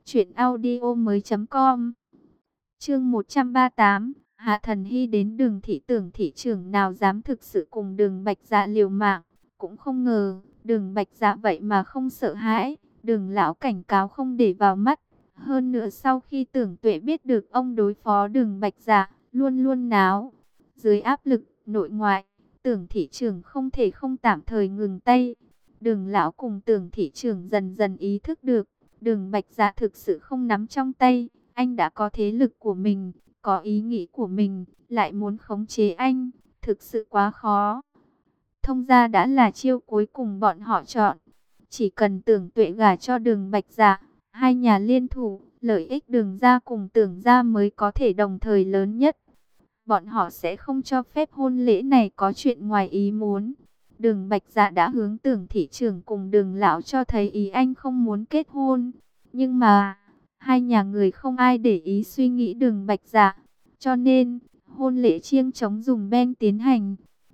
truyệnaudiomoi.com. Chương 138, Hạ Thần Hy đến Đường Thị. Tưởng Thị trưởng nào dám thực sự cùng Đường Bạch Dạ liều mạng, cũng không ngờ, Đường Bạch Dạ vậy mà không sợ hãi, Đường lão cảnh cáo không để vào mắt. Hơn nữa sau khi Tưởng Tuệ biết được ông đối phó Đường Bạch Dạ, luôn luôn náo. Dưới áp lực nội ngoại, Tưởng Thị trưởng không thể không tạm thời ngừng tay. Đường lão cùng Tưởng Thị trưởng dần dần ý thức được, Đường Bạch Dạ thực sự không nắm trong tay, anh đã có thế lực của mình, có ý nghĩ của mình, lại muốn khống chế anh, thực sự quá khó. Thông gia đã là chiêu cuối cùng bọn họ chọn. Chỉ cần Tưởng Tuệ gả cho Đường Bạch Dạ, hai nhà liên thủ, lợi ích Đường gia cùng Tưởng gia mới có thể đồng thời lớn nhất. Bọn họ sẽ không cho phép hôn lễ này có chuyện ngoài ý muốn. Đường Bạch Dạ đã hướng Tưởng Thị trưởng cùng Đường lão cho thấy ý anh không muốn kết hôn. Nhưng mà, hai nhà người không ai để ý suy nghĩ Đường Bạch Dạ. Cho nên, hôn lễ chiêng trống dùng beng tiến hành.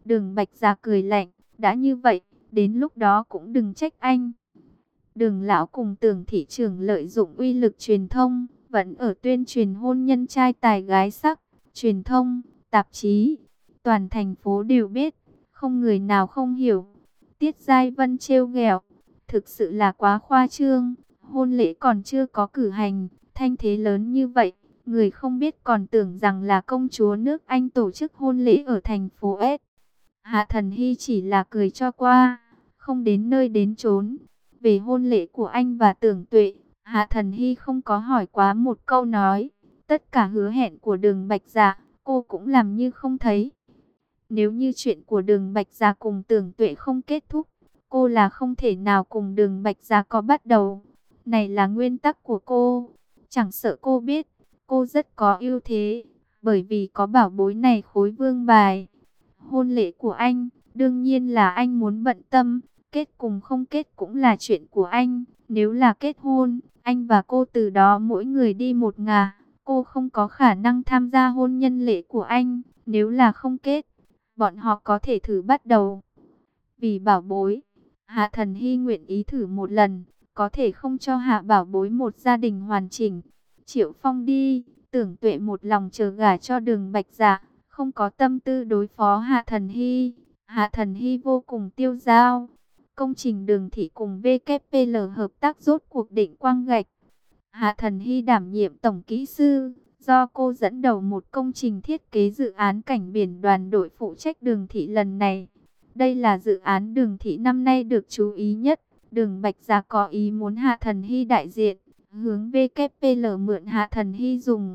Đường Bạch Dạ cười lạnh, đã như vậy, đến lúc đó cũng đừng trách anh. Đường lão cùng Tưởng thị trưởng lợi dụng uy lực truyền thông, vẫn ở tuyên truyền hôn nhân trai tài gái sắc, truyền thông, tạp chí, toàn thành phố đều biết, không người nào không hiểu. Tiết Giai Vân trêu ghẹo, thực sự là quá khoa trương, hôn lễ còn chưa có cử hành, thanh thế lớn như vậy, người không biết còn tưởng rằng là công chúa nước Anh tổ chức hôn lễ ở thành phố S. Hạ Thần Hy chỉ là cười cho qua, không đến nơi đến chốn. Về hôn lễ của anh và Tưởng Tuệ, Hạ Thần Hy không có hỏi quá một câu nói. Tất cả hứa hẹn của Đường Bạch Dạ, cô cũng làm như không thấy. Nếu như chuyện của Đường Bạch Dạ cùng Tưởng Tuệ không kết thúc, cô là không thể nào cùng Đường Bạch Dạ có bắt đầu. Này là nguyên tắc của cô. Chẳng sợ cô biết, cô rất có ưu thế, bởi vì có bảo bối này khối vương bài. Hôn lễ của anh, đương nhiên là anh muốn bận tâm. Kết cùng không kết cũng là chuyện của anh. Nếu là kết hôn, anh và cô từ đó mỗi người đi một ngả. Cô không có khả năng tham gia hôn nhân lễ của anh. Nếu là không kết, bọn họ có thể thử bắt đầu. Vì bảo bối, Hạ Thần Hy nguyện ý thử một lần. Có thể không cho Hạ bảo bối một gia đình hoàn chỉnh. Triệu Phong đi, Tưởng Tuệ một lòng chờ gả cho Đường Bạch Dạ, không có tâm tư đối phó Hạ Thần Hy. Hạ Thần Hy vô cùng tiêu dao. Công trình Đường thị cùng VKPL hợp tác rốt cuộc định quang gạch. Hạ Thần Hy đảm nhiệm tổng kỹ sư, do cô dẫn đầu một công trình thiết kế dự án cảnh biển đoàn đội phụ trách Đường thị lần này. Đây là dự án Đường thị năm nay được chú ý nhất. Đường Bạch Dạ có ý muốn Hạ Thần Hy đại diện, hướng VKPL mượn Hạ Thần Hy dùng.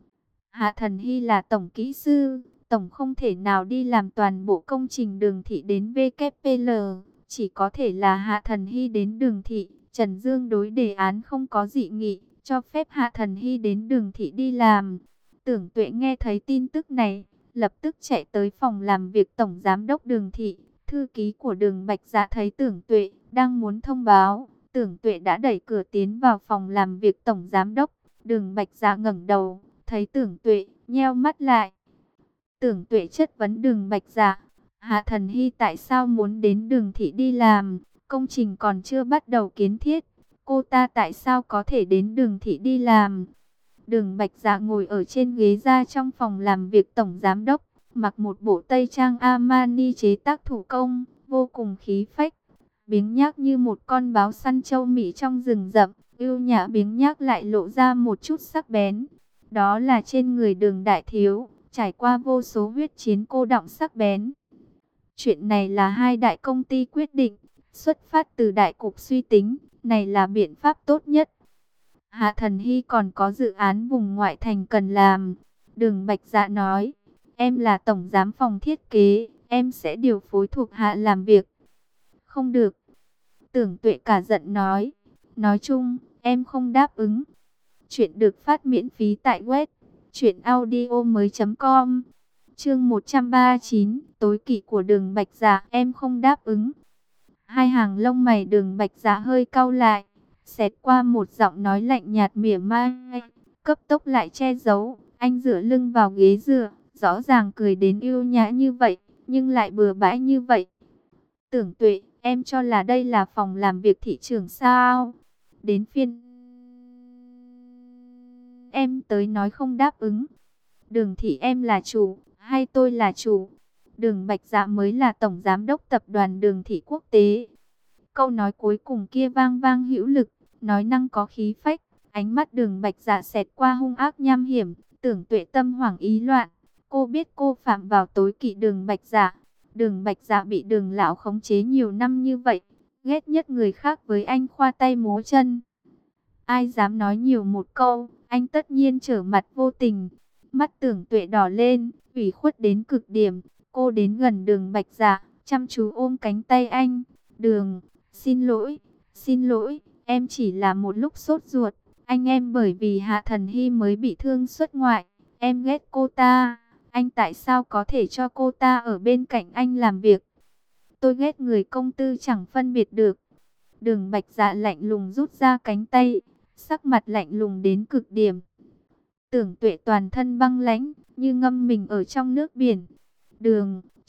Hạ Thần Hy là tổng kỹ sư, tổng không thể nào đi làm toàn bộ công trình Đường thị đến VKPL. Chỉ có thể là Hạ Thần Hy đến Đường thị. Trần Dương đối đề án không có dị nghị, cho phép Hạ Thần Hy đến Đường thị đi làm. Tưởng Tuệ nghe thấy tin tức này, lập tức chạy tới phòng làm việc tổng giám đốc Đường thị. Thư ký của Đường Bạch Dạ thấy Tưởng Tuệ đang muốn thông báo, Tưởng Tuệ đã đẩy cửa tiến vào phòng làm việc tổng giám đốc. Đường Bạch Dạ ngẩng đầu, thấy Tưởng Tuệ, nheo mắt lại. Tưởng Tuệ chất vấn Đường Bạch Dạ, Hạ Thần Hy tại sao muốn đến Đường thị đi làm? Công trình còn chưa bắt đầu kiến thiết, cô ta tại sao có thể đến Đường thị đi làm? Đường Bạch Dạ ngồi ở trên ghế da trong phòng làm việc tổng giám đốc, mặc một bộ tây trang Armani chế tác thủ công, vô cùng khí phách, biếng nhác như một con báo săn châu Mỹ trong rừng rậm, ưu nhã biếng nhác lại lộ ra một chút sắc bén. Đó là trên người Đường đại thiếu, trải qua vô số huyết chiến cô đọng sắc bén. Chuyện này là hai đại công ty quyết định, xuất phát từ đại cục suy tính, này là biện pháp tốt nhất. Hạ Thần Hy còn có dự án vùng ngoại thành cần làm. Đường Bạch Dạ nói, em là tổng giám phòng thiết kế, em sẽ điều phối thuộc hạ làm việc. Không được. Tưởng Tuệ cả giận nói chung, em không đáp ứng. Chuyện được phát miễn phí tại web truyệnaudiomoi.com. Chương 139, tối kỵ của Đường Bạch Dạ, em không đáp ứng. Hai hàng lông mày Đường Bạch Dạ hơi cau lại, xẹt qua một giọng nói lạnh nhạt mỉa mai, cấp tốc lại che giấu. Anh dựa lưng vào ghế dựa, rõ ràng cười đến yêu nhã như vậy, nhưng lại bừa bãi như vậy. Tưởng Tuệ, em cho là đây là phòng làm việc thị trường sao? Đến phiên em tới nói không đáp ứng. Đường thị em là chủ, hay tôi là chủ? Đường Bạch Dạ mới là tổng giám đốc tập đoàn Đường thị quốc tế. Câu nói cuối cùng kia vang vang hữu lực, nói năng có khí phách. Ánh mắt Đường Bạch Dạ xẹt qua hung ác nham hiểm. Tưởng Tuệ tâm hoảng ý loạn. Cô biết cô phạm vào tối kỵ Đường Bạch Dạ. Đường Bạch Dạ bị Đường lão khống chế nhiều năm như vậy, ghét nhất người khác với anh khoa tay múa chân. Ai dám nói nhiều một câu, anh tất nhiên trở mặt vô tình. Mắt Tưởng Tuệ đỏ lên, ủy khuất đến cực điểm. Cô đến gần Đường Bạch Dạ, chăm chú ôm cánh tay anh. Đường, xin lỗi, em chỉ là một lúc sốt ruột. Anh em bởi vì Hạ Thần Hy mới bị thương xuất ngoại, em ghét cô ta. Anh tại sao có thể cho cô ta ở bên cạnh anh làm việc? Tôi ghét người công tư chẳng phân biệt được. Đường Bạch Dạ lạnh lùng rút ra cánh tay, sắc mặt lạnh lùng đến cực điểm. Tưởng Tuệ toàn thân băng lãnh, như ngâm mình ở trong nước biển. Đường,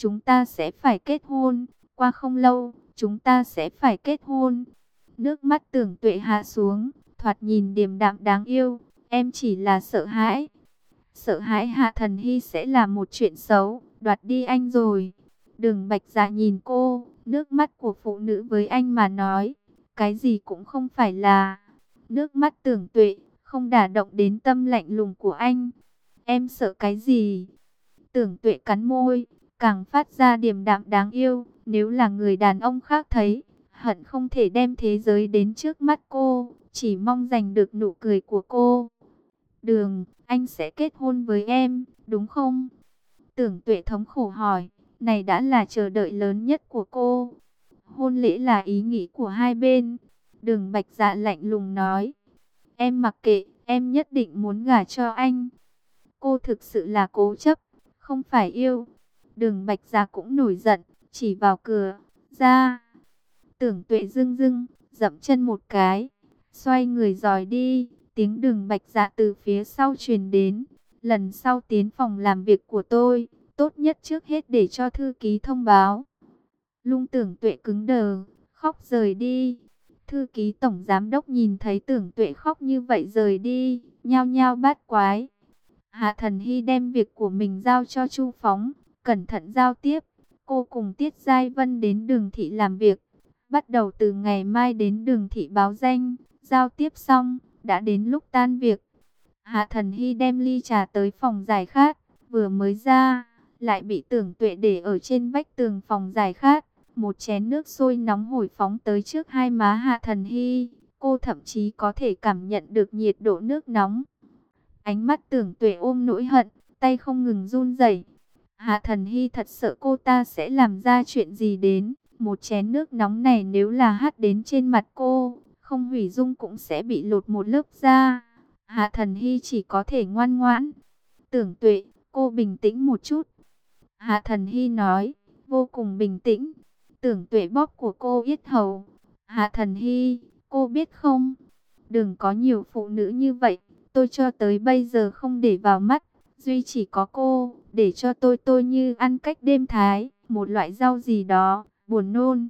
chúng ta sẽ phải kết hôn, qua không lâu, chúng ta sẽ phải kết hôn. Nước mắt Tưởng Tuệ hạ xuống, thoạt nhìn điềm đạm đáng yêu, em chỉ là sợ hãi. Sợ hãi Hạ Thần Hy sẽ là một chuyện xấu, đoạt đi anh rồi. Đường Bạch Dạ nhìn cô, nước mắt của phụ nữ với anh mà nói, cái gì cũng không phải là. Nước mắt Tưởng Tuệ không đả động đến tâm lạnh lùng của anh. Em sợ cái gì? Tưởng Tuệ cắn môi, càng phát ra điềm đạm đáng yêu. Nếu là người đàn ông khác thấy, hận không thể đem thế giới đến trước mắt cô, chỉ mong giành được nụ cười của cô. Đường, anh sẽ kết hôn với em, đúng không? Tưởng Tuệ thống khổ hỏi, này đã là chờ đợi lớn nhất của cô. Hôn lễ là ý nghĩ của hai bên. Đường Bạch Dạ lạnh lùng nói, em mặc kệ, em nhất định muốn gả cho anh. Cô thực sự là cố chấp, không phải yêu. Đường Bạch Dạ cũng nổi giận, chỉ vào cửa, ra. Tưởng Tuệ dưng dưng, dậm chân một cái, xoay người dòi đi. Tiếng Đường Bạch Dạ từ phía sau truyền đến. Lần sau tiến phòng làm việc của tôi, tốt nhất trước hết để cho thư ký thông báo. Lung Tưởng Tuệ cứng đờ, khóc rời đi. Thư ký tổng giám đốc nhìn thấy Tưởng Tuệ khóc như vậy rời đi, nhao nhao bát quái. Hạ Thần Hy đem việc của mình giao cho Chu Phóng, cẩn thận giao tiếp. Cô cùng Tiết Giai Vân đến Đường thị làm việc. Bắt đầu từ ngày mai đến Đường thị báo danh, giao tiếp xong, đã đến lúc tan việc. Hạ Thần Hy đem ly trà tới phòng giải khát, vừa mới ra, lại bị Tưởng Tuệ để ở trên vách tường phòng giải khát. Một chén nước sôi nóng hổi phóng tới trước hai má Hạ Thần Hy, cô thậm chí có thể cảm nhận được nhiệt độ nước nóng. Ánh mắt Tưởng Tuệ ôm nỗi hận, tay không ngừng run rẩy. Hạ Thần Hy thật sợ cô ta sẽ làm ra chuyện gì đến. Một chén nước nóng này nếu là hắt đến trên mặt cô, không hủy dung cũng sẽ bị lột một lớp da. Hạ Thần Hy chỉ có thể ngoan ngoãn. Tưởng Tuệ, cô bình tĩnh một chút. Hạ Thần Hy nói, vô cùng bình tĩnh. Tưởng Tuệ bóp của cô yết hầu. Hạ Thần Hy, cô biết không? Đừng có nhiều phụ nữ như vậy. Tôi cho tới bây giờ không để vào mắt. Duy chỉ có cô, để cho tôi như ăn cách đêm thái. Một loại rau gì đó, buồn nôn.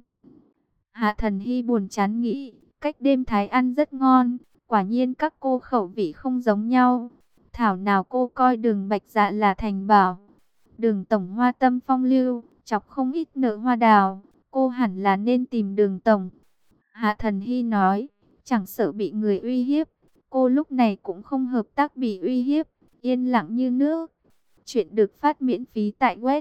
Hạ Thần Hy buồn chán nghĩ, cách đêm thái ăn rất ngon. Quả nhiên các cô khẩu vị không giống nhau. Thảo nào cô coi Đường Bạch Dạ là thành bảo. Đường tổng hoa tâm phong lưu, chọc không ít nợ hoa đào. Cô hẳn là nên tìm Đường tổng. Hạ Thần Hy nói, chẳng sợ bị người uy hiếp. Cô lúc này cũng không hợp tác bị uy hiếp, yên lặng như nước. Chuyện được phát miễn phí tại web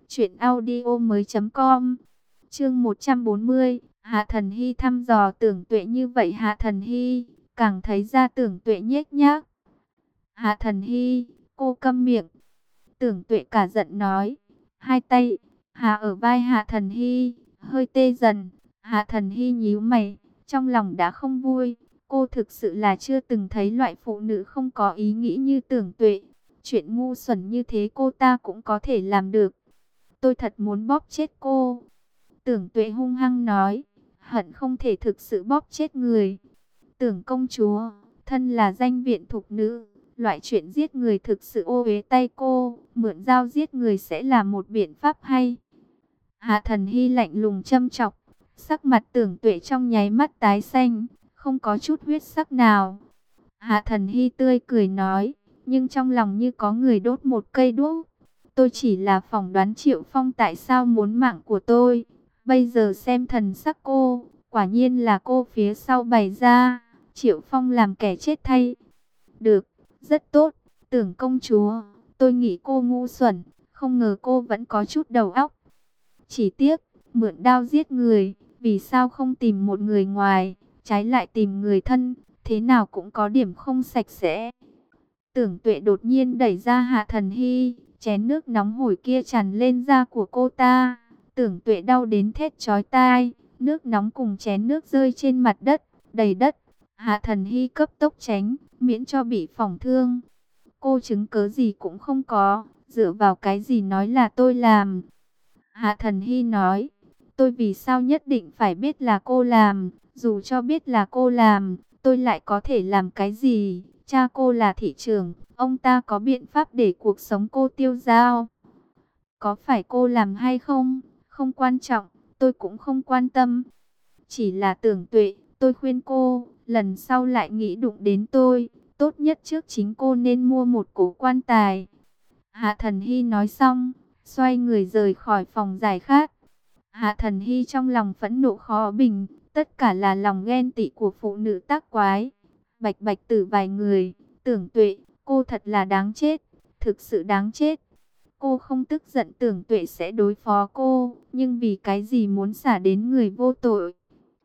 truyệnaudiomoi.com. Chương 140, Hạ Thần Hy thăm dò Tưởng Tuệ như vậy. Hạ Thần Hy càng thấy ra Tưởng Tuệ nhếch nhác. Hạ Thần Hy, cô câm miệng. Tưởng Tuệ cả giận nói, hai tay hạ ở vai Hạ Thần Hy, hơi tê dần. Hạ Thần Hy nhíu mày, trong lòng đã không vui. Cô thực sự là chưa từng thấy loại phụ nữ không có ý nghĩ như Tưởng Tuệ. Chuyện ngu xuẩn như thế cô ta cũng có thể làm được. Tôi thật muốn bóp chết cô. Tưởng Tuệ hung hăng nói, hận không thể thực sự bóp chết người. Tưởng công chúa, thân là danh viện thục nữ, loại chuyện giết người thực sự ô uế tay cô, mượn dao giết người sẽ là một biện pháp hay. Hạ Thần Hy lạnh lùng châm chọc, sắc mặt Tưởng Tuệ trong nháy mắt tái xanh, không có chút huyết sắc nào. Hạ Thần Hy tươi cười nói, nhưng trong lòng như có người đốt một cây đuốc. Tôi chỉ là phỏng đoán Triệu Phong tại sao muốn mạng của tôi. Bây giờ xem thần sắc cô, quả nhiên là cô phía sau bày ra. Triệu Phong làm kẻ chết thay. Được, rất tốt, Tưởng công chúa. Tôi nghĩ cô ngu xuẩn, không ngờ cô vẫn có chút đầu óc. Chỉ tiếc, mượn đao giết người, vì sao không tìm một người ngoài, trái lại tìm người thân, thế nào cũng có điểm không sạch sẽ. Tưởng Tuệ đột nhiên đẩy ra Hạ Thần Hy, chén nước nóng hổi kia tràn lên da của cô ta. Tưởng Tuệ đau đến thét chói tai, nước nóng cùng chén nước rơi trên mặt đất, đầy đất. Hạ Thần Hy cấp tốc tránh, miễn cho bị phỏng thương. Cô chứng cớ gì cũng không có, dựa vào cái gì nói là tôi làm. Hạ Thần Hy nói, tôi vì sao nhất định phải biết là cô làm, dù cho biết là cô làm, tôi lại có thể làm cái gì. Cha cô là thị trưởng, ông ta có biện pháp để cuộc sống cô tiêu dao. Có phải cô làm hay không, không quan trọng, tôi cũng không quan tâm. Chỉ là Tưởng Tuệ, tôi khuyên cô, lần sau lại nghĩ đụng đến tôi, tốt nhất trước chính cô nên mua một cổ quan tài. Hạ Thần Hy nói xong, xoay người rời khỏi phòng giải khát. Hạ Thần Hy trong lòng phẫn nộ khó bình, tất cả là lòng ghen tị của phụ nữ tác quái. Bạch bạch tử vài người, Tưởng Tuệ, cô thật là đáng chết, thực sự đáng chết. Cô không tức giận Tưởng Tuệ sẽ đối phó cô, nhưng vì cái gì muốn xả đến người vô tội.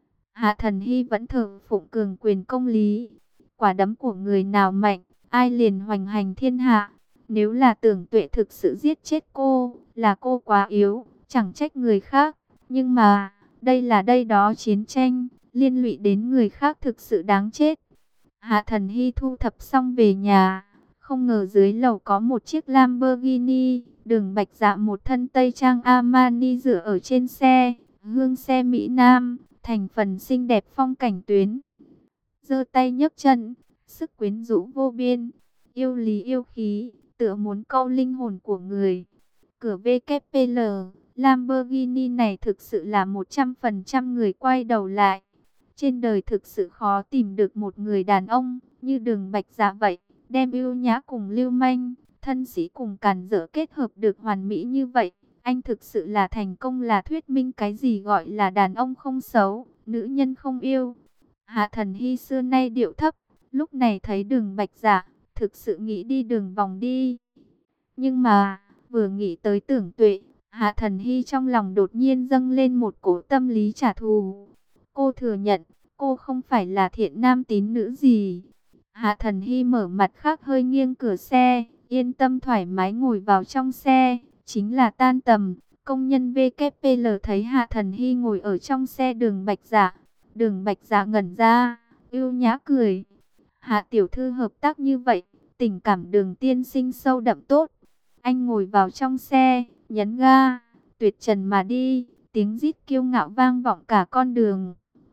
Hạ Thần Hy vẫn thờ phụng cường quyền công lý. Quả đấm của người nào mạnh, ai liền hoành hành thiên hạ. Nếu là Tưởng Tuệ thực sự giết chết cô, là cô quá yếu, chẳng trách người khác. Nhưng mà, đây là đây đó chiến tranh, liên lụy đến người khác thực sự đáng chết. Hạ Thần Hy thu thập xong về nhà, không ngờ dưới lầu có một chiếc Lamborghini, Đường Bạch Dạ một thân tây trang Armani dựa ở trên xe, hương xe Mỹ Nam, thành phần xinh đẹp phong cảnh tuyến. Giơ tay nhấc chân, sức quyến rũ vô biên, yêu lý yêu khí, tựa muốn câu linh hồn của người. Cửa VKPL, Lamborghini này thực sự là 100% người quay đầu lại. Trên đời thực sự khó tìm được một người đàn ông như Đường Bạch Dạ vậy, đem ưu nhã cùng lưu manh, thân sĩ cùng càn rỡ kết hợp được hoàn mỹ như vậy. Anh thực sự là thành công, là thuyết minh cái gì gọi là đàn ông không xấu, nữ nhân không yêu. Hạ Thần Hy xưa nay điệu thấp, lúc này thấy Đường Bạch Dạ, thực sự nghĩ đi đường vòng đi. Nhưng mà, vừa nghĩ tới Tưởng Tuệ, Hạ Thần Hy trong lòng đột nhiên dâng lên một cổ tâm lý trả thù. Cô thừa nhận, cô không phải là thiện nam tín nữ gì. Hạ Thần Hy mở mặt khác hơi nghiêng cửa xe, yên tâm thoải mái ngồi vào trong xe. Chính là tan tầm, công nhân VKPL thấy Hạ Thần Hy ngồi ở trong xe Đường Bạch Dạ. Đường Bạch Dạ ngẩn ra, ưu nhã cười. Hạ tiểu thư hợp tác như vậy, tình cảm Đường tiên sinh sâu đậm tốt. Anh ngồi vào trong xe, nhấn ga, tuyệt trần mà đi, tiếng rít kiêu ngạo vang vọng cả con đường.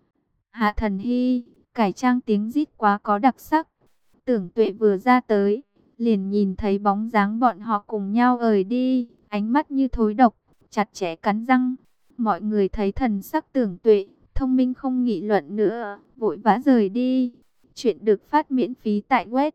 Hạ Thần Hy, cải trang tiếng rít quá có đặc sắc. Tưởng Tuệ vừa ra tới, liền nhìn thấy bóng dáng bọn họ cùng nhau ời đi, ánh mắt như thối độc, chặt chẽ cắn răng. Mọi người thấy thần sắc Tưởng Tuệ, thông minh không nghị luận nữa, vội vã rời đi. Chuyện được phát miễn phí tại web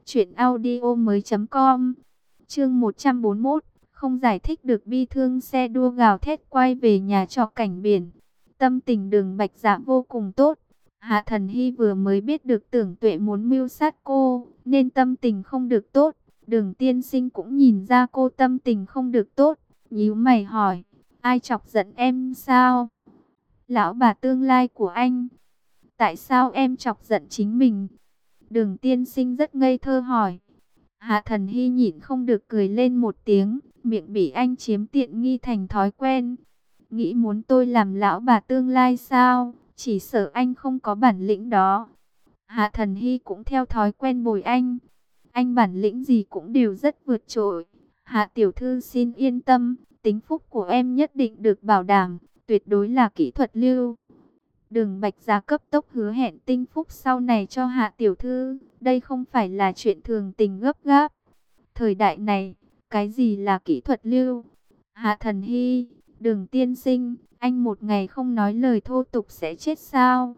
truyệnaudiomoi.com. Chương 141, không giải thích được bi thương xe đua gào thét quay về nhà trọ cảnh biển. Tâm tình Đường Bạch Dạ vô cùng tốt. Hạ Thần Hy vừa mới biết được Tưởng Tuệ muốn mưu sát cô, nên tâm tình không được tốt. Đường tiên sinh cũng nhìn ra cô tâm tình không được tốt, nhíu mày hỏi, ai chọc giận em sao? Lão bà tương lai của anh. Tại sao em chọc giận chính mình? Đường tiên sinh rất ngây thơ hỏi. Hạ Thần Hy nhịn không được cười lên một tiếng, miệng bị anh chiếm tiện nghi thành thói quen. Nghĩ muốn tôi làm lão bà tương lai sao? Chỉ sợ anh không có bản lĩnh đó. Hạ Thần Hy cũng theo thói quen bồi anh. Anh bản lĩnh gì cũng đều rất vượt trội. Hạ tiểu thư xin yên tâm, tính phúc của em nhất định được bảo đảm, tuyệt đối là kỹ thuật lưu. Đường Bạch Dạ cấp tốc hứa hẹn tinh phúc sau này cho Hạ tiểu thư, đây không phải là chuyện thường tình gấp gáp. Thời đại này, cái gì là kỹ thuật lưu? Hạ Thần Hy, Đường tiên sinh, anh một ngày không nói lời thô tục sẽ chết sao?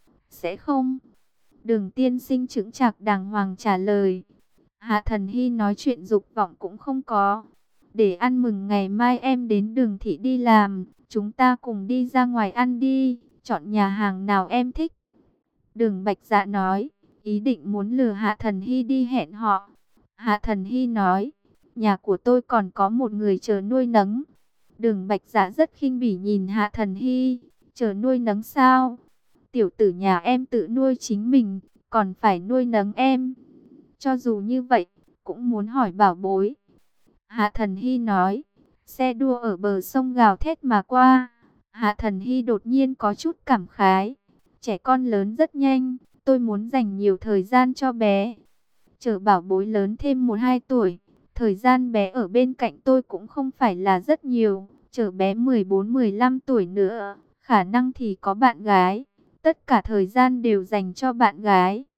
Sẽ không. Đường tiên sinh chững chạc đàng hoàng trả lời. Hạ Thần Hy nói chuyện dục vọng cũng không có. Để ăn mừng ngày mai em đến Đường thị đi làm, chúng ta cùng đi ra ngoài ăn đi, chọn nhà hàng nào em thích. Đường Bạch Dạ nói, ý định muốn lừa Hạ Thần Hy đi hẹn họ. Hạ Thần Hy nói, nhà của tôi còn có một người chờ nuôi nấng. Đường Bạch Dạ rất khinh bỉ nhìn Hạ Thần Hy, chờ nuôi nấng sao? Tiểu tử nhà em tự nuôi chính mình, còn phải nuôi nấng em. Cho dù như vậy, cũng muốn hỏi bảo bối. Hạ Thần Hy nói, xe đua ở bờ sông gào thét mà qua. Hạ Thần Hy đột nhiên có chút cảm khái. Trẻ con lớn rất nhanh, tôi muốn dành nhiều thời gian cho bé. Chờ bảo bối lớn thêm 1-2 tuổi, thời gian bé ở bên cạnh tôi cũng không phải là rất nhiều. Chờ bé 14-15 tuổi nữa, khả năng thì có bạn gái. Tất cả thời gian đều dành cho bạn gái.